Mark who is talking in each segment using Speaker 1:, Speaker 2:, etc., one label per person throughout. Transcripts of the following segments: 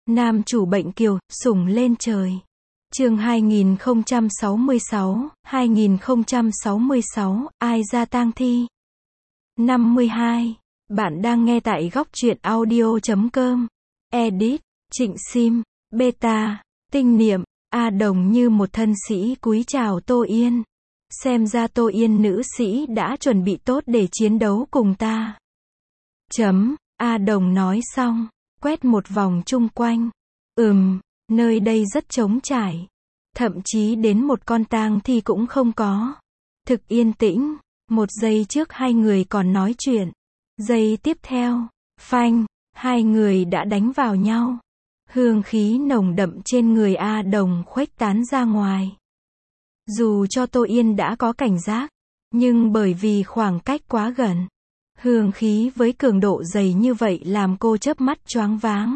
Speaker 1: Nam chủ bệnh kiều, sủng lên trời. Chương 2066, ai ra tang thi? 52. Bạn đang nghe tại góc truyện audio.com. Edit, Trịnh Sim, Beta, Tinh Niệm, A Đồng như một thân sĩ cúi chào Tô Yên. Xem ra Tô Yên nữ sĩ đã chuẩn bị tốt để chiến đấu cùng ta. A Đồng nói xong, quét một vòng chung quanh. Nơi đây rất trống trải. Thậm chí đến một con tang thi cũng không có. Thực yên tĩnh. Một giây trước hai người còn nói chuyện. Giây tiếp theo, phanh, hai người đã đánh vào nhau. Hương khí nồng đậm trên người A Đồng khuếch tán ra ngoài. Dù cho Tô Yên đã có cảnh giác, nhưng bởi vì khoảng cách quá gần, hương khí với cường độ dày như vậy làm cô chớp mắt choáng váng.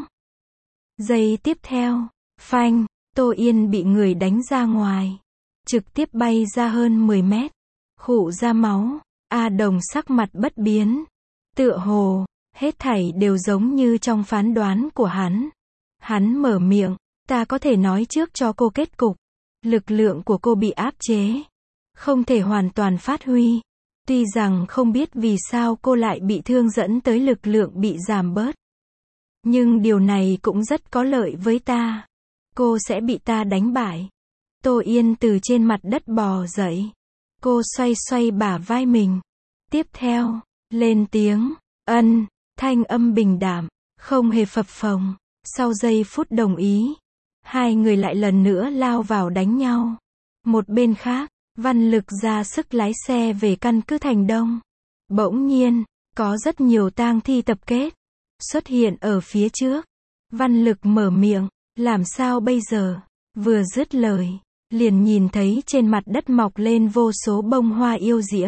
Speaker 1: Giây tiếp theo, phanh, Tô Yên bị người đánh ra ngoài. Trực tiếp bay ra hơn 10 mét. Khụ ra máu. A Đồng sắc mặt bất biến. Tựa hồ, hết thảy đều giống như trong phán đoán của hắn. Hắn mở miệng, ta có thể nói trước cho cô kết cục. Lực lượng của cô bị áp chế. Không thể hoàn toàn phát huy. Tuy rằng không biết vì sao cô lại bị thương dẫn tới lực lượng bị giảm bớt. Nhưng điều này cũng rất có lợi với ta. Cô sẽ bị ta đánh bại. Tô Yên từ trên mặt đất bò dậy. Cô xoay xoay bả vai mình. Tiếp theo, lên tiếng, thanh âm bình đạm, không hề phập phồng. Sau giây phút đồng ý, hai người lại lần nữa lao vào đánh nhau. Một bên khác, Văn Lực ra sức lái xe về căn cứ Thành Đông. Bỗng nhiên, có rất nhiều tang thi tập kết, xuất hiện ở phía trước. Văn Lực mở miệng, làm sao bây giờ? Vừa dứt lời, liền nhìn thấy trên mặt đất mọc lên vô số bông hoa yêu diễm.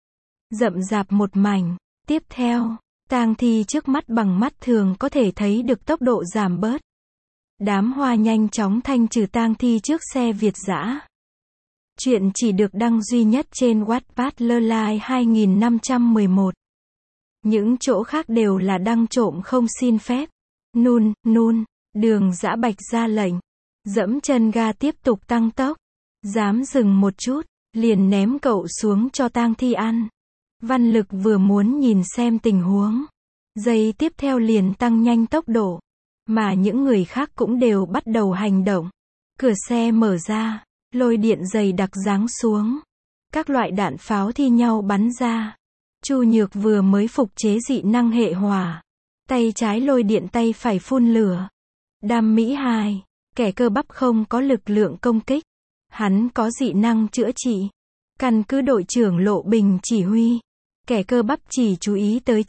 Speaker 1: Rậm rạp một mảnh. Tiếp theo, tang thi trước mắt bằng mắt thường có thể thấy được tốc độ giảm bớt. Đám hoa nhanh chóng thanh trừ tang thi trước xe Việt dã. Chuyện chỉ được đăng duy nhất trên Wattpad Lơ 2511. Những chỗ khác đều là đăng trộm không xin phép. Đường Dã Bạch ra lệnh. Dẫm chân ga tiếp tục tăng tốc. Dám dừng một chút, liền ném cậu xuống cho tang thi ăn. Văn Lực vừa muốn nhìn xem tình huống. Giây tiếp theo liền tăng nhanh tốc độ. Mà những người khác cũng đều bắt đầu hành động. Cửa xe mở ra, lôi điện dày đặc giáng xuống. Các loại đạn pháo thi nhau bắn ra. Chu Nhược vừa mới phục chế dị năng hệ hỏa. Tay trái lôi điện, tay phải phun lửa. Đam Mỹ Hài, kẻ cơ bắp không có lực lượng công kích. Hắn có dị năng chữa trị. Căn cứ đội trưởng Lộ Bình chỉ huy. Kẻ cơ bắp chỉ chú ý tới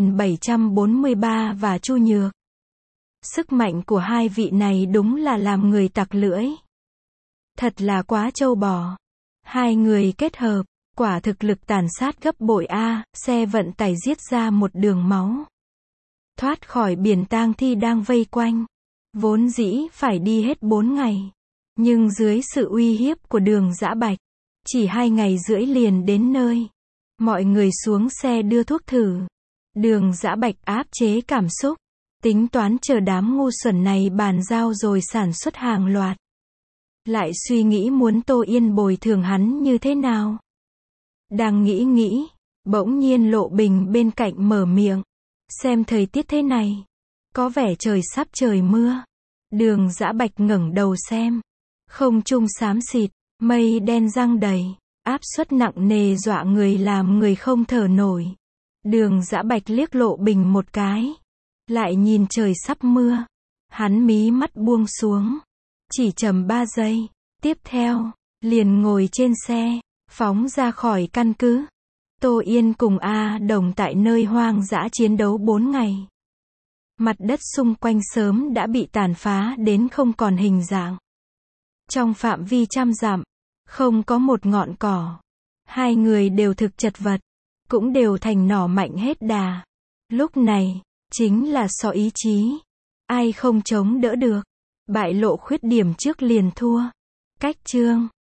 Speaker 1: 9743 và Chu Nhược. Sức mạnh của hai vị này đúng là làm người tặc lưỡi. Thật là quá trâu bò. Hai người kết hợp, quả thực lực tàn sát gấp bội A. Xe vận tải giết ra một đường máu. Thoát khỏi biển tang thi đang vây quanh. Vốn dĩ phải đi hết 4 ngày. Nhưng dưới sự uy hiếp của Đường Dã Bạch, chỉ 2 ngày rưỡi liền đến nơi. Mọi người xuống xe đưa thuốc thử. Đường Dã Bạch áp chế cảm xúc. Tính toán chờ đám ngu xuẩn này bàn giao rồi sản xuất hàng loạt. Lại suy nghĩ muốn Tô Yên bồi thường hắn như thế nào. Đang nghĩ, bỗng nhiên Lộ Bình bên cạnh mở miệng. Xem thời tiết thế này, có vẻ trời sắp trời mưa. Đường Dã Bạch ngẩng đầu xem. Không trung xám xịt, mây đen giăng đầy. Áp suất nặng nề dọa người làm người không thở nổi. Đường Dã Bạch liếc Lộ Bình một cái. Lại nhìn trời sắp mưa. Hắn mí mắt buông xuống. Chỉ chầm 3 giây. Tiếp theo, liền ngồi trên xe, phóng ra khỏi căn cứ. Tô Yên cùng A Đồng tại nơi hoang dã chiến đấu 4 ngày. Mặt đất xung quanh sớm đã bị tàn phá đến không còn hình dạng. Trong phạm vi trăm dặm, không có một ngọn cỏ. Hai người đều thực chật vật, cũng đều thành nỏ mạnh hết đà. Lúc này, chính là so ý chí. Ai không chống đỡ được, bại lộ khuyết điểm trước liền thua. Cách chương